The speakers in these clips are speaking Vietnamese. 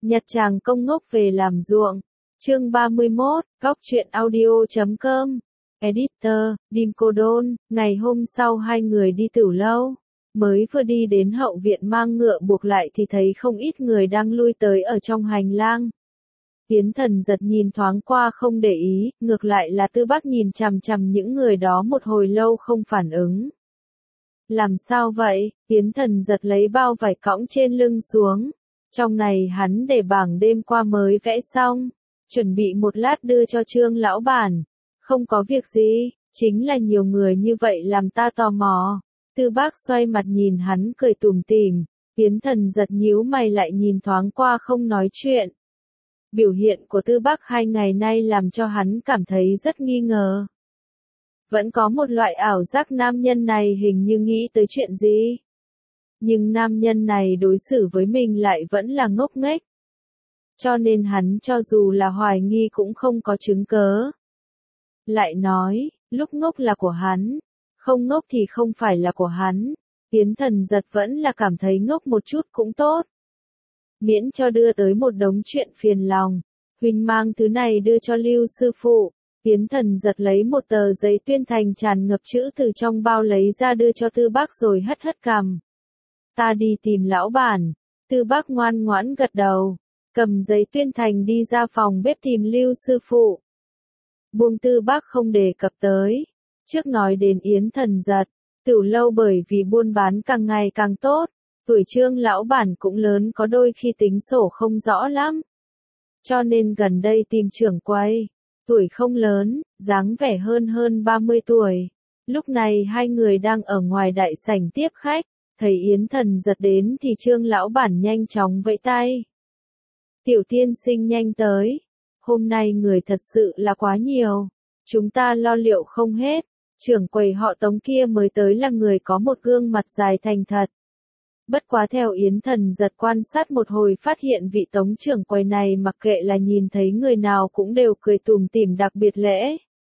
Nhặt chàng công ngốc về làm ruộng. Chương 31, Góc truyện audio.com. Editor, Dim Cô Đôn. Ngày hôm sau hai người đi tửu lâu. Mới vừa đi đến hậu viện mang ngựa buộc lại thì thấy không ít người đang lui tới ở trong hành lang. Yến Thần Giật nhìn thoáng qua không để ý, ngược lại là Tư Bác nhìn chằm chằm những người đó một hồi lâu không phản ứng. Làm sao vậy? Yến Thần Giật lấy bao vải cõng trên lưng xuống. Trong này hắn để bảng đêm qua mới vẽ xong, chuẩn bị một lát đưa cho Trương lão bản. Không có việc gì, chính là nhiều người như vậy làm ta tò mò. Tư Bác xoay mặt nhìn hắn cười tủm tỉm. Yến Thần Giật nhíu mày lại nhìn thoáng qua không nói chuyện. Biểu hiện của Tư Bác 2 ngày nay làm cho hắn cảm thấy rất nghi ngờ. Vẫn có một loại ảo giác nam nhân này hình như nghĩ tới chuyện gì. Nhưng nam nhân này đối xử với mình lại vẫn là ngốc nghếch. Cho nên hắn cho dù là hoài nghi cũng không có chứng cớ. Lại nói, lúc ngốc là của hắn, không ngốc thì không phải là của hắn. Yến Thần Giật vẫn là cảm thấy ngốc một chút cũng tốt. Miễn cho đưa tới một đống chuyện phiền lòng. Huynh mang thứ này đưa cho Lưu sư phụ. Yến Thần Giật lấy một tờ giấy tuyên thành tràn ngập chữ từ trong bao lấy ra đưa cho Tư Bác rồi hất hất cằm. Ta đi tìm lão bản. Tư Bác ngoan ngoãn gật đầu. Cầm giấy tuyên thành đi ra phòng bếp tìm Lưu sư phụ. Buông Tư Bác không đề cập tới. Trước nói đến Yến Thần Giật, tửu lâu bởi vì buôn bán càng ngày càng tốt. Tuổi Trương lão bản cũng lớn có đôi khi tính sổ không rõ lắm. Cho nên gần đây tìm trưởng quầy. Tuổi không lớn, dáng vẻ hơn 30 tuổi. Lúc này hai người đang ở ngoài đại sảnh tiếp khách. Thấy Yến Thần Giật đến thì Trương lão bản nhanh chóng vẫy tay. Tiểu tiên sinh nhanh tới. Hôm nay người thật sự là quá nhiều. Chúng ta lo liệu không hết. Trưởng quầy họ Tống kia mới tới là người có một gương mặt dài thành thật. Bất quá theo Yến Thần Giật quan sát một hồi phát hiện vị Tống trưởng quầy này mặc kệ là nhìn thấy người nào cũng đều cười tủm tỉm đặc biệt lễ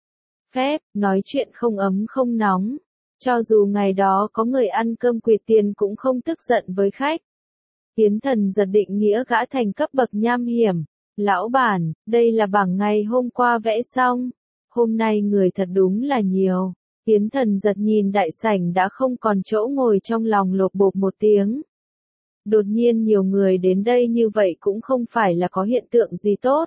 phép, nói chuyện không ấm không nóng. Cho dù ngày đó có người ăn cơm quỵt tiền cũng không tức giận với khách. Yến Thần Giật định nghĩa gã thành cấp bậc nham hiểm. Lão bản, đây là bảng ngày hôm qua vẽ xong. Hôm nay người thật đúng là nhiều. Yến Thần Giật nhìn đại sảnh đã không còn chỗ ngồi trong lòng lột bột một tiếng. Đột nhiên nhiều người đến đây như vậy cũng không phải là có hiện tượng gì tốt.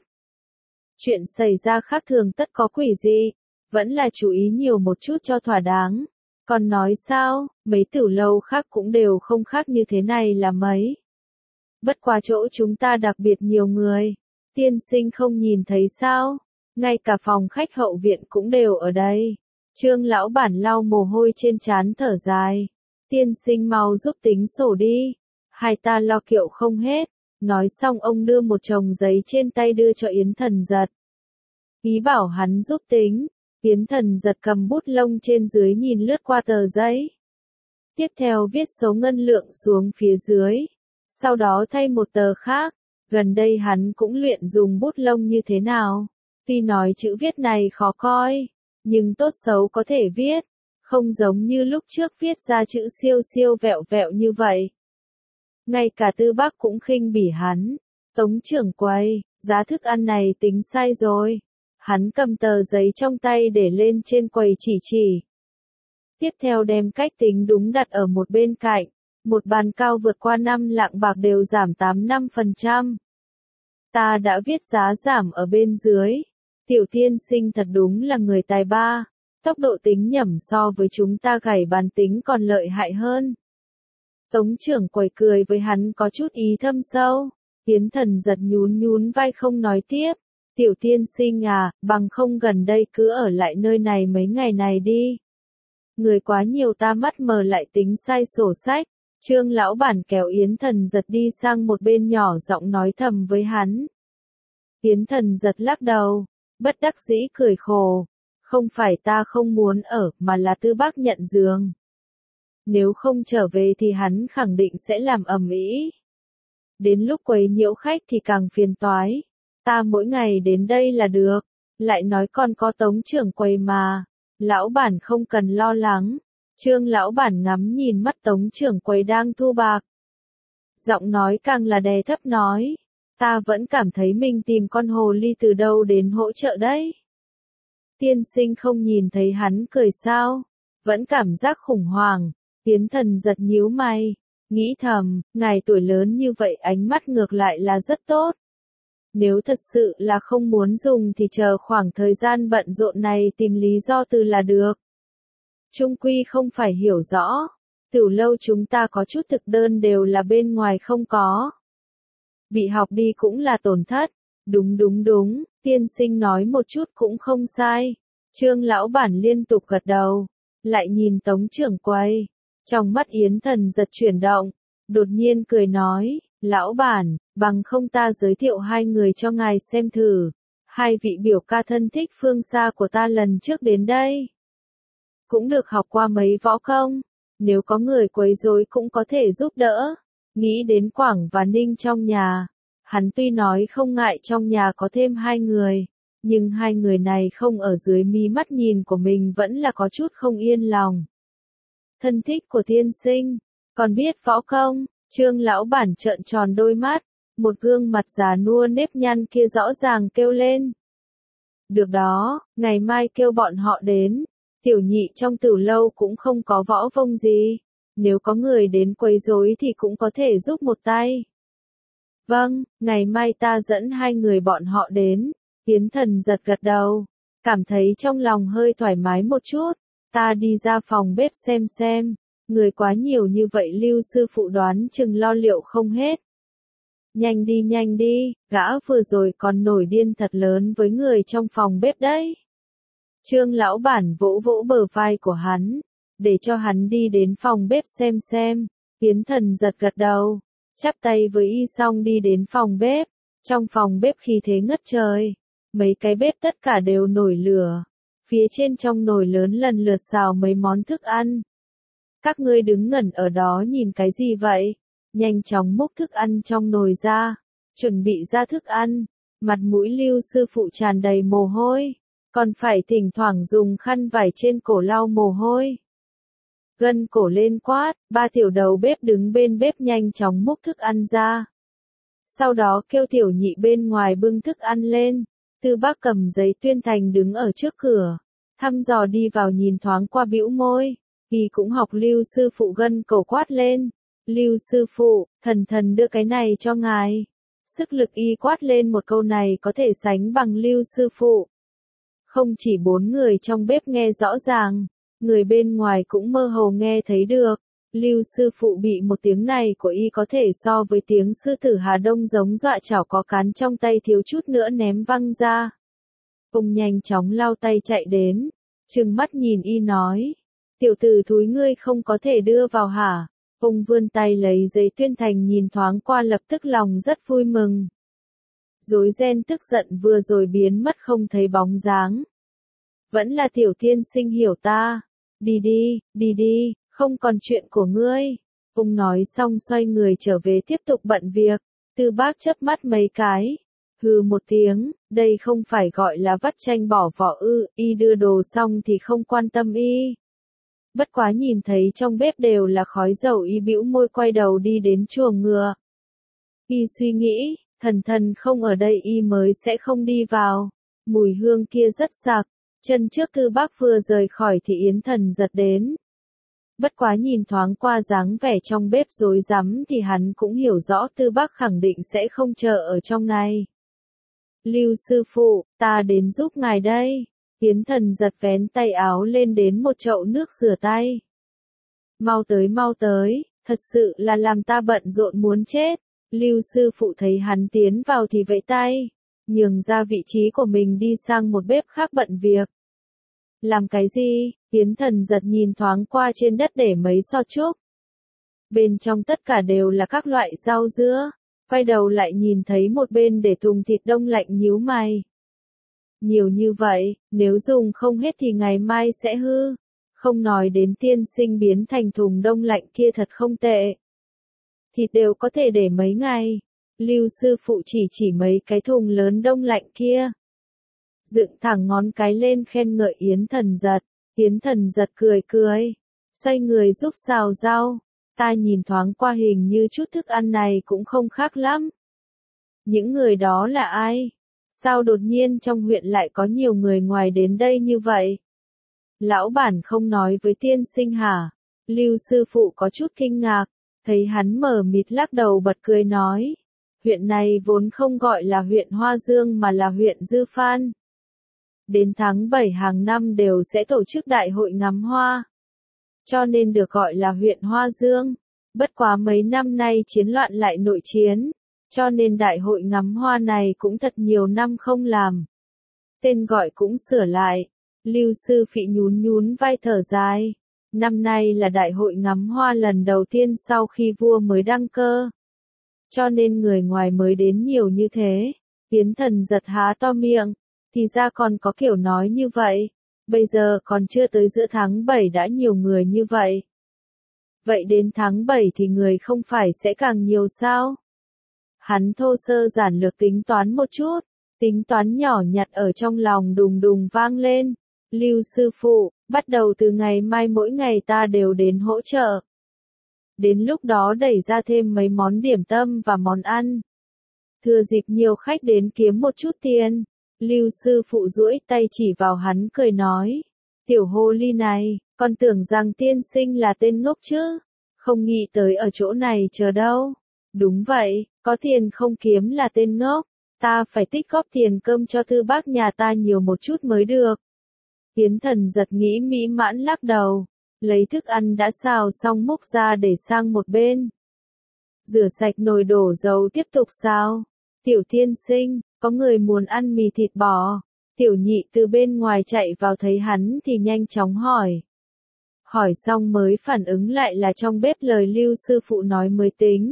Chuyện xảy ra khác thường tất có quỷ gì. Vẫn là chú ý nhiều một chút cho thỏa đáng. Còn nói sao, mấy tửu lâu khác cũng đều không khác như thế này là mấy. Bất quá chỗ chúng ta đặc biệt nhiều người. Tiên sinh không nhìn thấy sao? Ngay cả phòng khách hậu viện cũng đều ở đây. Trương lão bản lau mồ hôi trên trán thở dài. Tiên sinh mau giúp tính sổ đi. Hai ta lo kiệu không hết. Nói xong ông đưa một chồng giấy trên tay đưa cho Yến Thần Giật. Ý bảo hắn giúp tính. Yến Thần Giật cầm bút lông trên dưới nhìn lướt qua tờ giấy. Tiếp theo viết số ngân lượng xuống phía dưới. Sau đó thay một tờ khác. Gần đây hắn cũng luyện dùng bút lông như thế nào. Tuy nói chữ viết này khó coi. Nhưng tốt xấu có thể viết. Không giống như lúc trước viết ra chữ siêu siêu vẹo vẹo như vậy. Ngay cả Tư Bác cũng khinh bỉ hắn. Tống trưởng quầy, giá thức ăn này tính sai rồi. Hắn cầm tờ giấy trong tay để lên trên quầy chỉ. Tiếp theo đem cách tính đúng đặt ở một bên cạnh. Một bàn cao vượt qua 5 lạng bạc đều giảm 85%. Ta đã viết giá giảm ở bên dưới. Tiểu tiên sinh thật đúng là người tài ba. Tốc độ tính nhẩm so với chúng ta gảy bàn tính còn lợi hại hơn. Tống trưởng quầy cười với hắn có chút ý thâm sâu. Yến Thần Giật nhún vai không nói tiếp. Tiểu tiên sinh à, bằng không gần đây cứ ở lại nơi này mấy ngày này đi. Người quá nhiều ta mắt mờ lại tính sai sổ sách. Trương lão bản kéo Yến Thần Giật đi sang một bên nhỏ giọng nói thầm với hắn. Yến Thần Giật lắc đầu, bất đắc dĩ cười khổ. Không phải ta không muốn ở, mà là Tư Bác nhận giường. Nếu không trở về thì hắn khẳng định sẽ làm ầm ĩ. Đến lúc quấy nhiễu khách thì càng phiền toái. Ta mỗi ngày đến đây là được. Lại nói còn có Tống trưởng quầy mà. Lão bản không cần lo lắng. Trương lão bản ngắm nhìn mắt Tống trưởng quầy đang thu bạc. Giọng nói càng là đè thấp nói. Ta vẫn cảm thấy mình tìm con hồ ly từ đâu đến hỗ trợ đấy. Tiên sinh không nhìn thấy hắn cười sao? Vẫn cảm giác khủng hoảng. Yến Thần giật nhíu mày. Nghĩ thầm, ngài tuổi lớn như vậy ánh mắt ngược lại là rất tốt. Nếu thật sự là không muốn dùng thì chờ khoảng thời gian bận rộn này tìm lý do từ là được. Trung quy không phải hiểu rõ. Từ lâu chúng ta có chút thực đơn đều là bên ngoài không có. Bị học đi cũng là tổn thất. Đúng, tiên sinh nói một chút cũng không sai. Trương lão bản liên tục gật đầu. Lại nhìn Tống trưởng quầy. Trong mắt Yến Thần giật chuyển động. Đột nhiên cười nói, lão bản, bằng không ta giới thiệu hai người cho ngài xem thử. Hai vị biểu ca thân thích phương xa của ta lần trước đến đây. Cũng được học qua mấy võ công. Nếu có người quấy rối cũng có thể giúp đỡ. Nghĩ đến Quảng và Ninh trong nhà. Hắn tuy nói không ngại trong nhà có thêm hai người. Nhưng hai người này không ở dưới mí mắt nhìn của mình vẫn là có chút không yên lòng. Thân thích của tiên sinh, còn biết võ công, Trương lão bản trợn tròn đôi mắt, một gương mặt già nua nếp nhăn kia rõ ràng kêu lên. Được đó, ngày mai kêu bọn họ đến, tiểu nhị trong tử lâu cũng không có võ vông gì, nếu có người đến quấy rối thì cũng có thể giúp một tay. Vâng, ngày mai ta dẫn hai người bọn họ đến. Yến Thần giật gật đầu, cảm thấy trong lòng hơi thoải mái một chút. Ta đi ra phòng bếp xem, người quá nhiều như vậy Lưu sư phụ đoán chừng lo liệu không hết. Nhanh đi, gã vừa rồi còn nổi điên thật lớn với người trong phòng bếp đấy. Trương lão bản vỗ vỗ bờ vai của hắn, để cho hắn đi đến phòng bếp xem. Yến Thần giật gật đầu, chắp tay với y xong đi đến phòng bếp. Trong phòng bếp khí thế ngất trời, mấy cái bếp tất cả đều nổi lửa. Phía trên trong nồi lớn lần lượt xào mấy món thức ăn. Các ngươi đứng ngẩn ở đó nhìn cái gì vậy? Nhanh chóng múc thức ăn trong nồi ra, chuẩn bị ra thức ăn. Mặt mũi Lưu sư phụ tràn đầy mồ hôi, còn phải thỉnh thoảng dùng khăn vải trên cổ lau mồ hôi. Gân cổ lên quát, ba tiểu đầu bếp đứng bên bếp nhanh chóng múc thức ăn ra. Sau đó kêu tiểu nhị bên ngoài bưng thức ăn lên. Tư Bác cầm giấy tuyên thành đứng ở trước cửa, thăm dò đi vào nhìn thoáng qua bĩu môi, y cũng học Lưu sư phụ gân cổ quát lên. Lưu sư phụ, thần đưa cái này cho ngài. Sức lực y quát lên một câu này có thể sánh bằng Lưu sư phụ. Không chỉ bốn người trong bếp nghe rõ ràng, người bên ngoài cũng mơ hồ nghe thấy được. Lưu sư phụ bị một tiếng này của y có thể so với tiếng sư tử Hà Đông giống dọa chảo có cán trong tay thiếu chút nữa ném văng ra. Ông nhanh chóng lau tay chạy đến, trừng mắt nhìn y nói, tiểu tử thúi ngươi không có thể đưa vào hả? Ông vươn tay lấy giấy tuyên thành nhìn thoáng qua lập tức lòng rất vui mừng. Rối ren tức giận vừa rồi biến mất không thấy bóng dáng. Vẫn là tiểu tiên sinh hiểu ta. Đi đi, không còn chuyện của ngươi. Ông nói xong xoay người trở về tiếp tục bận việc. Tư Bác chớp mắt mấy cái. Hừ một tiếng, đây không phải gọi là vắt chanh bỏ vỏ ư, y đưa đồ xong thì không quan tâm y. Bất quá nhìn thấy trong bếp đều là khói dầu y bĩu môi quay đầu đi đến chuồng ngựa. Y suy nghĩ, thần không ở đây y mới sẽ không đi vào. Mùi hương kia rất sặc, chân trước Tư Bác vừa rời khỏi thì Yến Thần giật đến. Bất quá nhìn thoáng qua dáng vẻ trong bếp rối rắm thì hắn cũng hiểu rõ Tư Bác khẳng định sẽ không chờ ở trong này. Lưu sư phụ, ta đến giúp ngài đây. Yến Thần giật vén tay áo lên đến một chậu nước rửa tay. Mau tới, thật sự là làm ta bận rộn muốn chết. Lưu sư phụ thấy hắn tiến vào thì vẫy tay, nhường ra vị trí của mình đi sang một bếp khác bận việc. Làm cái gì? Yến Thần giật nhìn thoáng qua trên đất để mấy xo trúc. Bên trong tất cả đều là các loại rau dưa. Quay đầu lại nhìn thấy một bên để thùng thịt đông lạnh nhíu mày. Nhiều như vậy, nếu dùng không hết thì ngày mai sẽ hư. Không nói đến tiên sinh biến thành thùng đông lạnh kia thật không tệ. Thịt đều có thể để mấy ngày. Lưu sư phụ chỉ mấy cái thùng lớn đông lạnh kia. Dựng thẳng ngón cái lên khen ngợi Yến Thần giật. Yến Thần giật cười. Xoay người giúp xào rau. Ta nhìn thoáng qua hình như chút thức ăn này cũng không khác lắm. Những người đó là ai? Sao đột nhiên trong huyện lại có nhiều người ngoài đến đây như vậy? Lão bản không nói với tiên sinh hả? Lưu sư phụ có chút kinh ngạc, thấy hắn mờ mịt lắc đầu bật cười nói. Huyện này vốn không gọi là huyện Hoa Dương mà là huyện Dư Phan. Đến tháng 7 hàng năm đều sẽ tổ chức đại hội ngắm hoa, cho nên được gọi là huyện Hoa Dương. Bất quá mấy năm nay chiến loạn lại nội chiến, cho nên đại hội ngắm hoa này cũng thật nhiều năm không làm. Tên gọi cũng sửa lại. Lưu sư phị nhún nhún vai thở dài. Năm nay là đại hội ngắm hoa lần đầu tiên sau khi vua mới đăng cơ, cho nên người ngoài mới đến nhiều như thế. Yến Thần giật há to miệng, thì ra còn có kiểu nói như vậy. Bây giờ còn chưa tới giữa tháng 7 đã nhiều người như vậy. Vậy đến tháng 7 thì người không phải sẽ càng nhiều sao? Hắn thô sơ giản lược tính toán một chút, tính toán nhỏ nhặt ở trong lòng đùng đùng vang lên. Lưu sư phụ, bắt đầu từ ngày mai mỗi ngày ta đều đến hỗ trợ. Đến lúc đó đẩy ra thêm mấy món điểm tâm và món ăn. Thừa dịp nhiều khách đến kiếm một chút tiền. Lưu sư phụ duỗi tay chỉ vào hắn cười nói. Tiểu hồ ly này, con tưởng rằng tiên sinh là tên ngốc chứ. Không nghĩ tới ở chỗ này chờ đâu. Đúng vậy, có tiền không kiếm là tên ngốc. Ta phải tích góp tiền cơm cho thư bác nhà ta nhiều một chút mới được. Yến Thần giật nghĩ mỹ mãn lắc đầu. Lấy thức ăn đã xào xong múc ra để sang một bên. Rửa sạch nồi đổ dầu tiếp tục xào. Tiểu tiên sinh, có người muốn ăn mì thịt bò. Tiểu nhị từ bên ngoài chạy vào thấy hắn thì nhanh chóng hỏi. Hỏi xong mới phản ứng lại là trong bếp lời Lưu sư phụ nói mới tính.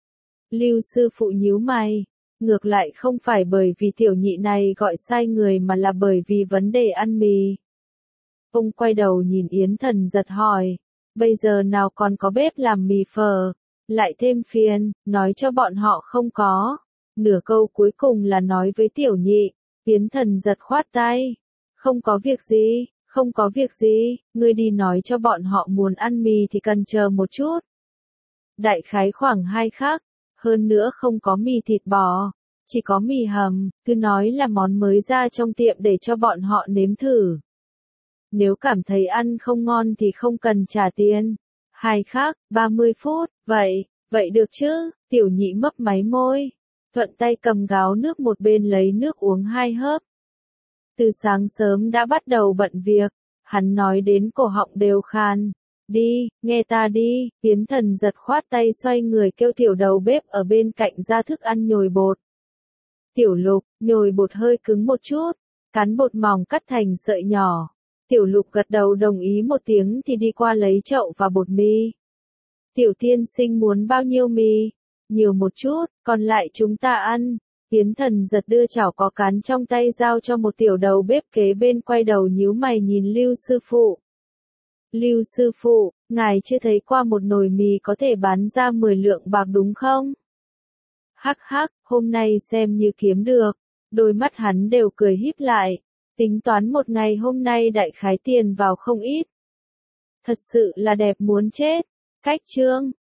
Lưu sư phụ nhíu mày. Ngược lại không phải bởi vì tiểu nhị này gọi sai người mà là bởi vì vấn đề ăn mì. Ông quay đầu nhìn Yến Thần giật hỏi. Bây giờ nào còn có bếp làm mì phở. Lại thêm phiền, nói cho bọn họ không có. Nửa câu cuối cùng là nói với tiểu nhị. Yến Thần giật khoát tay. Không có việc gì, không có việc gì, ngươi đi nói cho bọn họ muốn ăn mì thì cần chờ một chút. Đại khái khoảng 2 khắc, hơn nữa không có mì thịt bò, chỉ có mì hầm, cứ nói là món mới ra trong tiệm để cho bọn họ nếm thử. Nếu cảm thấy ăn không ngon thì không cần trả tiền. 2 khắc, 30 phút, vậy được chứ, tiểu nhị mấp máy môi. Thuận tay cầm gáo nước một bên lấy nước uống 2 hớp. Từ sáng sớm đã bắt đầu bận việc, hắn nói đến cổ họng đều khan. Đi, nghe ta đi, Yến Thần giật khoát tay xoay người kêu tiểu đầu bếp ở bên cạnh ra thức ăn nhồi bột. Tiểu Lục, nhồi bột hơi cứng một chút, cán bột mỏng cắt thành sợi nhỏ. Tiểu Lục gật đầu đồng ý một tiếng thì đi qua lấy chậu và bột mì. Tiểu tiên sinh muốn bao nhiêu mì? Nhiều một chút, còn lại chúng ta ăn. Yến Thần giật đưa chảo có cán trong tay giao cho một tiểu đầu bếp kế bên quay đầu nhíu mày nhìn Lưu sư phụ. Lưu sư phụ, ngài chưa thấy qua một nồi mì có thể bán ra 10 lượng bạc đúng không? Hắc hắc, hôm nay xem như kiếm được. Đôi mắt hắn đều cười híp lại. Tính toán một ngày hôm nay đại khái tiền vào không ít. Thật sự là đẹp muốn chết. Cách chương